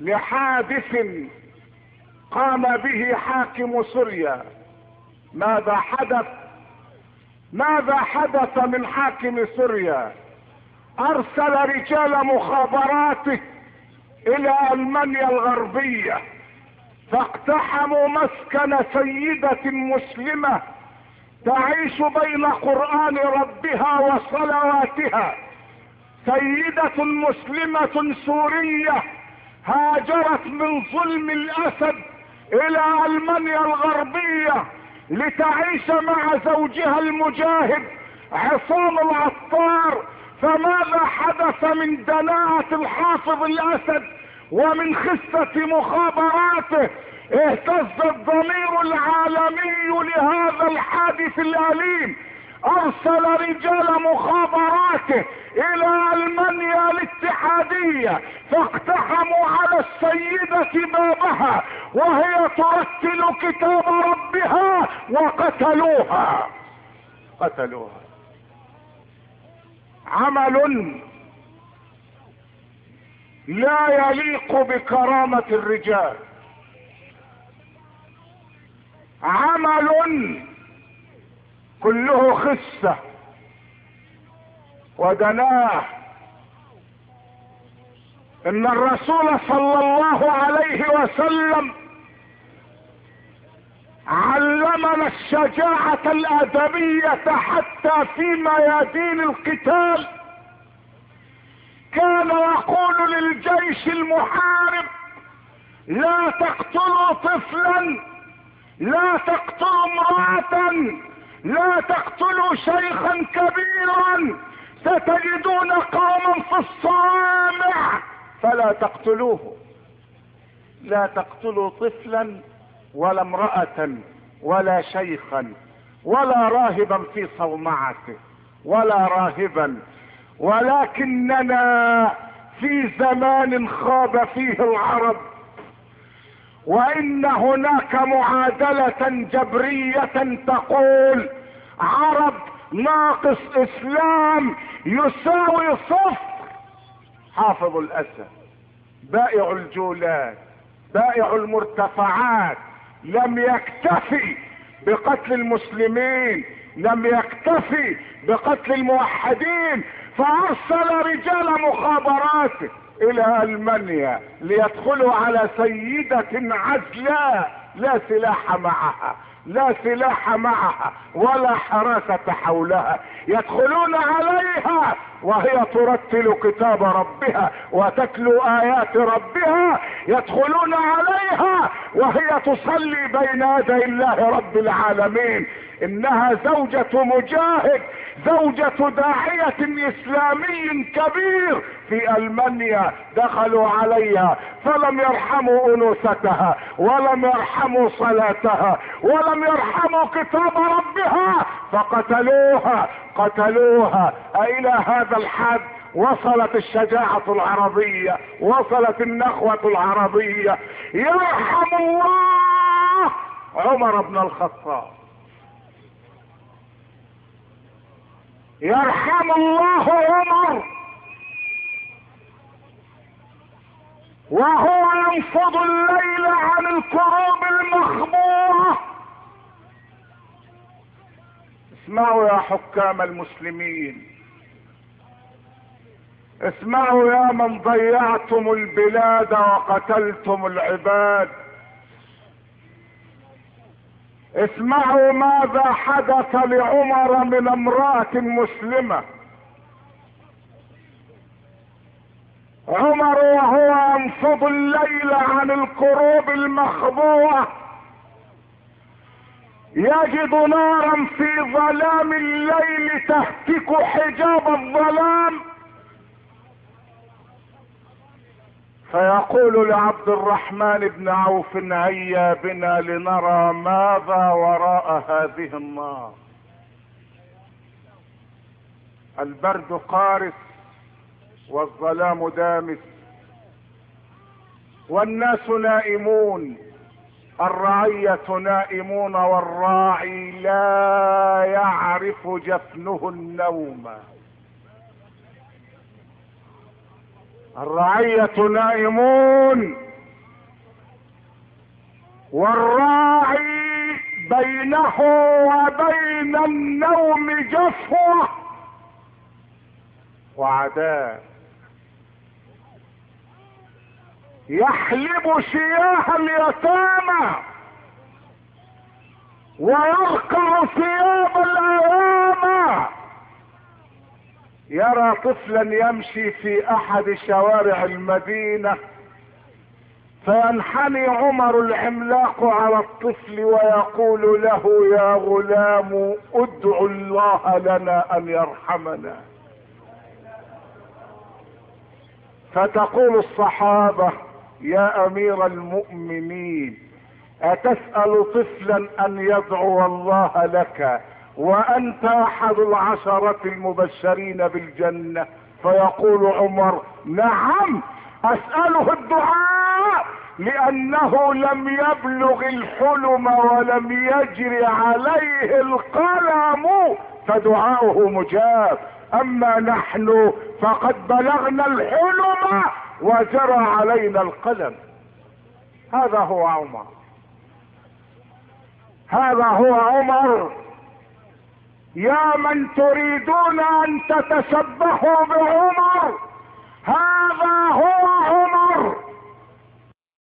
لحادث قام به حاكم سوريا. ماذا حدث؟ ماذا حدث من حاكم سوريا؟ ارسل رجال مخابراته الى المانيا الغربية، فاقتحموا مسكن سيدة مسلمة تعيش بين قرآن ربها وصلواتها. سيدة مسلمة سورية هاجرت من ظلم الاسد الى المانيا الغربية لتعيش مع زوجها المجاهد عصام العطار. فماذا حدث من دناءة الحافظ الاسد ومن خسة مخابراته؟ اهتز الضمير العالمي لهذا الحادث الأليم. ارسل رجال مخابراته الى المانيا الاتحادية، فاقتحموا على السيدة بابها وهي ترتل كتاب ربها وقتلوها. عمل لا يليق بكرامة الرجال، عمل كله خسة ودناء. ان الرسول صلى الله عليه وسلم علمنا الشجاعة الادبية حتى في ميادين القتال. كان يقول للجيش المحارب: لا تقتلوا طفلا، لا تقتلوا امرأة، لا تقتلوا شيخا كبيرا، ستجدون قوما في الصوامع فلا تقتلوه. لا تقتلوا طفلا ولا امرأة ولا شيخا ولا راهبا في صومعته ولا راهبا. ولكننا في زمان خاب فيه العرب، وان هناك معادلة جبرية تقول عرب ناقص اسلام يساوي صفر. حافظ الاسد، بائع الجولات، بائع المرتفعات، لم يكتفي بقتل المسلمين، لم يكتفي بقتل الموحدين، فارسل رجال مخابراته الى المانيا ليدخلوا على سيدة عزلاء لا سلاح معها، لا سلاح معها ولا حراسة حولها. يدخلون عليها وهي ترتل كتاب ربها وتتلو آيات ربها، يدخلون عليها وهي تصلي بين يدي الله رب العالمين. انها زوجة مجاهد، زوجة داعية اسلامي كبير في المانيا. دخلوا عليها فلم يرحموا انوثتها ولم يرحموا صلاتها ولم يرحموا كتاب ربها فقتلوها. الى هذا الحد وصلت الشجاعة العربية، وصلت النخوة العربية. يرحم الله عمر بن الخطاب، يرحم الله عمر وهو ينفض الليل عن الكروب المخبورة. اسمعوا يا حكام المسلمين، اسمعوا يا من ضيعتم البلاد وقتلتم العباد، اسمعوا ماذا حدث لعمر من امرأة مسلمة. عمر وهو ينفض الليل عن الكروب المخبوءة يجد نارا في ظلام الليل تهتك حجاب الظلام، فيقول لعبد الرحمن بن عوف: هيا بنا لنرى ماذا وراء هذه النار. البرد قارس والظلام دامس والناس نائمون، الرعية نائمون والراعي لا يعرف جفنه النوم. الرعية نائمون والراعي بينه وبين النوم جفوة وعداء، يحلب شياه اليتامى ويرقع ثياب الايام. يرى طفلا يمشي في احد شوارع المدينة فينحني عمر العملاق على الطفل ويقول له يا غلام ادعو الله لنا ان يرحمنا. فتقول الصحابة يا امير المؤمنين اتسأل طفلا ان يدعو الله لك وانت احد العشرة المبشرين بالجنة؟ فيقول عمر نعم اسأله الدعاء لانه لم يبلغ الحلم ولم يجري عليه القلم فدعاؤه مجاب، اما نحن فقد بلغنا الحلم وجرى علينا القلم. هذا هو عمر، هذا هو عمر. يا من تريدون ان تتشبهوا بعمر، هذا